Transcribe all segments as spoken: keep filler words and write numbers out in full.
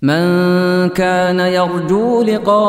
من كان يرجو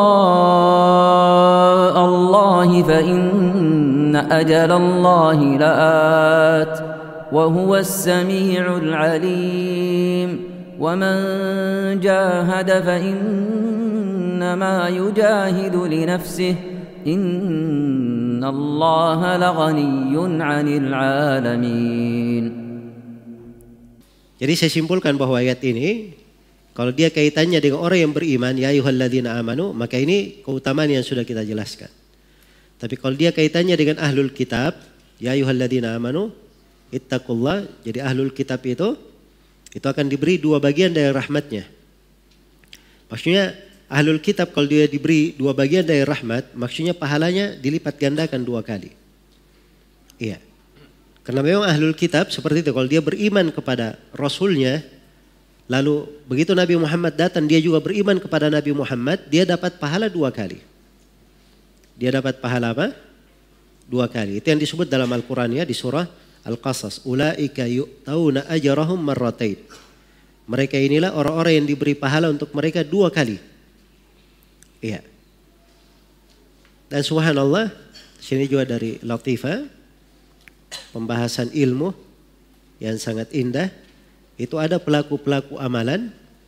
لقاء الله فإن أجل الله لآت وهو السميع العليم ومن جاهد فإنما يجاهد لنفسه إن الله لغني عن العالمين. Jadi saya simpulkan bahwa ayat ini kalau dia kaitannya dengan orang yang beriman, ya ayyuhalladzina amanu, maka ini keutamaan yang sudah kita jelaskan. Tapi kalau dia kaitannya dengan ahlul kitab, ya ayyuhalladzina amanu, ittaqullah, jadi ahlul kitab itu, itu akan diberi dua bagian dari rahmatnya. Maksudnya ahlul kitab kalau dia diberi dua bagian dari rahmat, maksudnya pahalanya dilipat gandakan dua kali. Iya. Karena memang ahlul kitab seperti itu, kalau dia beriman kepada Rasulnya, lalu begitu Nabi Muhammad datang, dia juga beriman kepada Nabi Muhammad, dia dapat pahala dua kali. Dia dapat pahala apa? Dua kali. Itu yang disebut dalam Al-Quran ya, di surah Al-Qasas. Ulaika yu'tauna ajrahum marratain. Mereka inilah orang-orang yang diberi pahala untuk mereka dua kali. Iya. Dan subhanallah, sini juga dari Latifah, pembahasan ilmu yang sangat indah. Itu ada pelaku-pelaku amalan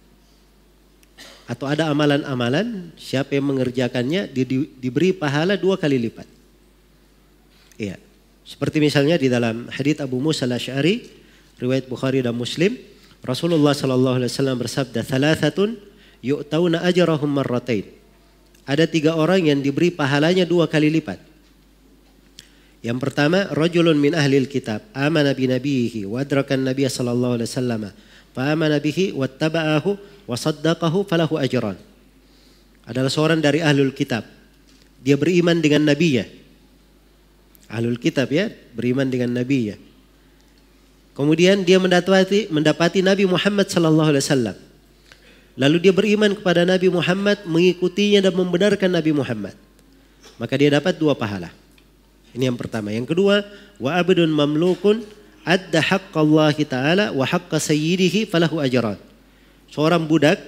atau ada amalan-amalan, siapa yang mengerjakannya di, di, diberi pahala dua kali lipat. Iya. Seperti misalnya di dalam hadits Abu Musa al-Asy'ari, riwayat Bukhari dan Muslim, Rasulullah sallallahu alaihi wasallam bersabda, "Thalathatun yu'tauna ajrahum marratain." Ada tiga orang yang diberi pahalanya dua kali lipat. Yang pertama, rajulun min ahlil kitab amana bi nabiyhi wa adrakan nabiy sallallahu alaihi wasallam fa amana bihi wattaba'ahu wa saddaqahu falahu ajran. Adalah seorang dari ahlul kitab. Dia beriman dengan nabinya. Ahlul kitab ya, beriman dengan nabinya. Kemudian dia mendapati mendapati Nabi Muhammad sallallahu alaihi wasallam. Lalu dia beriman kepada Nabi Muhammad, mengikutinya dan membenarkan Nabi Muhammad. Maka dia dapat dua pahala. Ini yang pertama. Yang kedua, wa abdun mamlukun adda haqqallahi ta'ala wa haqqa sayyidihi falahu ajran. Seorang budak,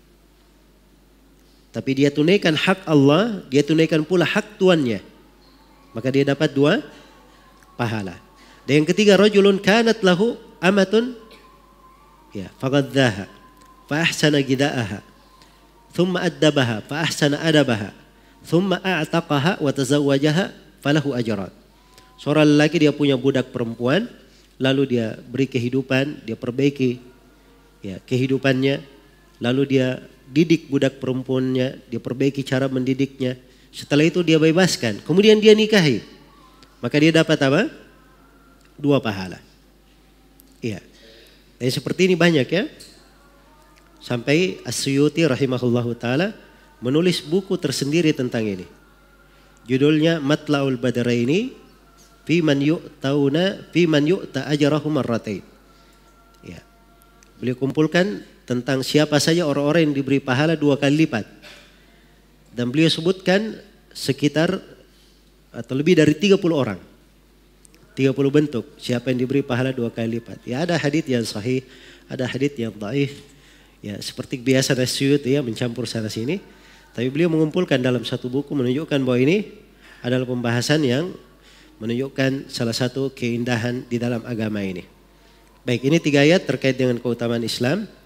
tapi dia tunaikan hak Allah, dia tunaikan pula hak tuannya. Maka dia dapat dua pahala. Dan yang ketiga, rajulun kanat lahu amatun ya faghadzaha fa ahsana gidaaha thumma addabaha fa ahsana adabaha thumma a'taqaha wa tazawwajaha falahu ajran. Seorang lelaki dia punya budak perempuan, lalu dia beri kehidupan, dia perbaiki ya kehidupannya, lalu dia didik budak perempuannya, dia perbaiki cara mendidiknya. Setelah itu dia bebaskan, kemudian dia nikahi. Maka dia dapat apa? Dua pahala. Iya. Dan seperti ini banyak ya. Sampai As-Suyuti rahimahullahu taala menulis buku tersendiri tentang ini. Judulnya Matla'ul Badraini fi man yu'tauna fi man yu'ta ajrahu marratain. Ya. Beliau kumpulkan tentang siapa saja orang-orang yang diberi pahala dua kali lipat. Dan beliau sebutkan sekitar atau lebih dari tiga puluh orang. tiga puluh bentuk siapa yang diberi pahala dua kali lipat. Ya ada hadits yang sahih, ada hadits yang dhaif. Ya seperti biasa As-Suyuti ya mencampur sana sini. Tapi beliau mengumpulkan dalam satu buku menunjukkan bahwa ini adalah pembahasan yang menunjukkan salah satu keindahan di dalam agama ini. Baik, ini tiga ayat terkait dengan keutamaan Islam.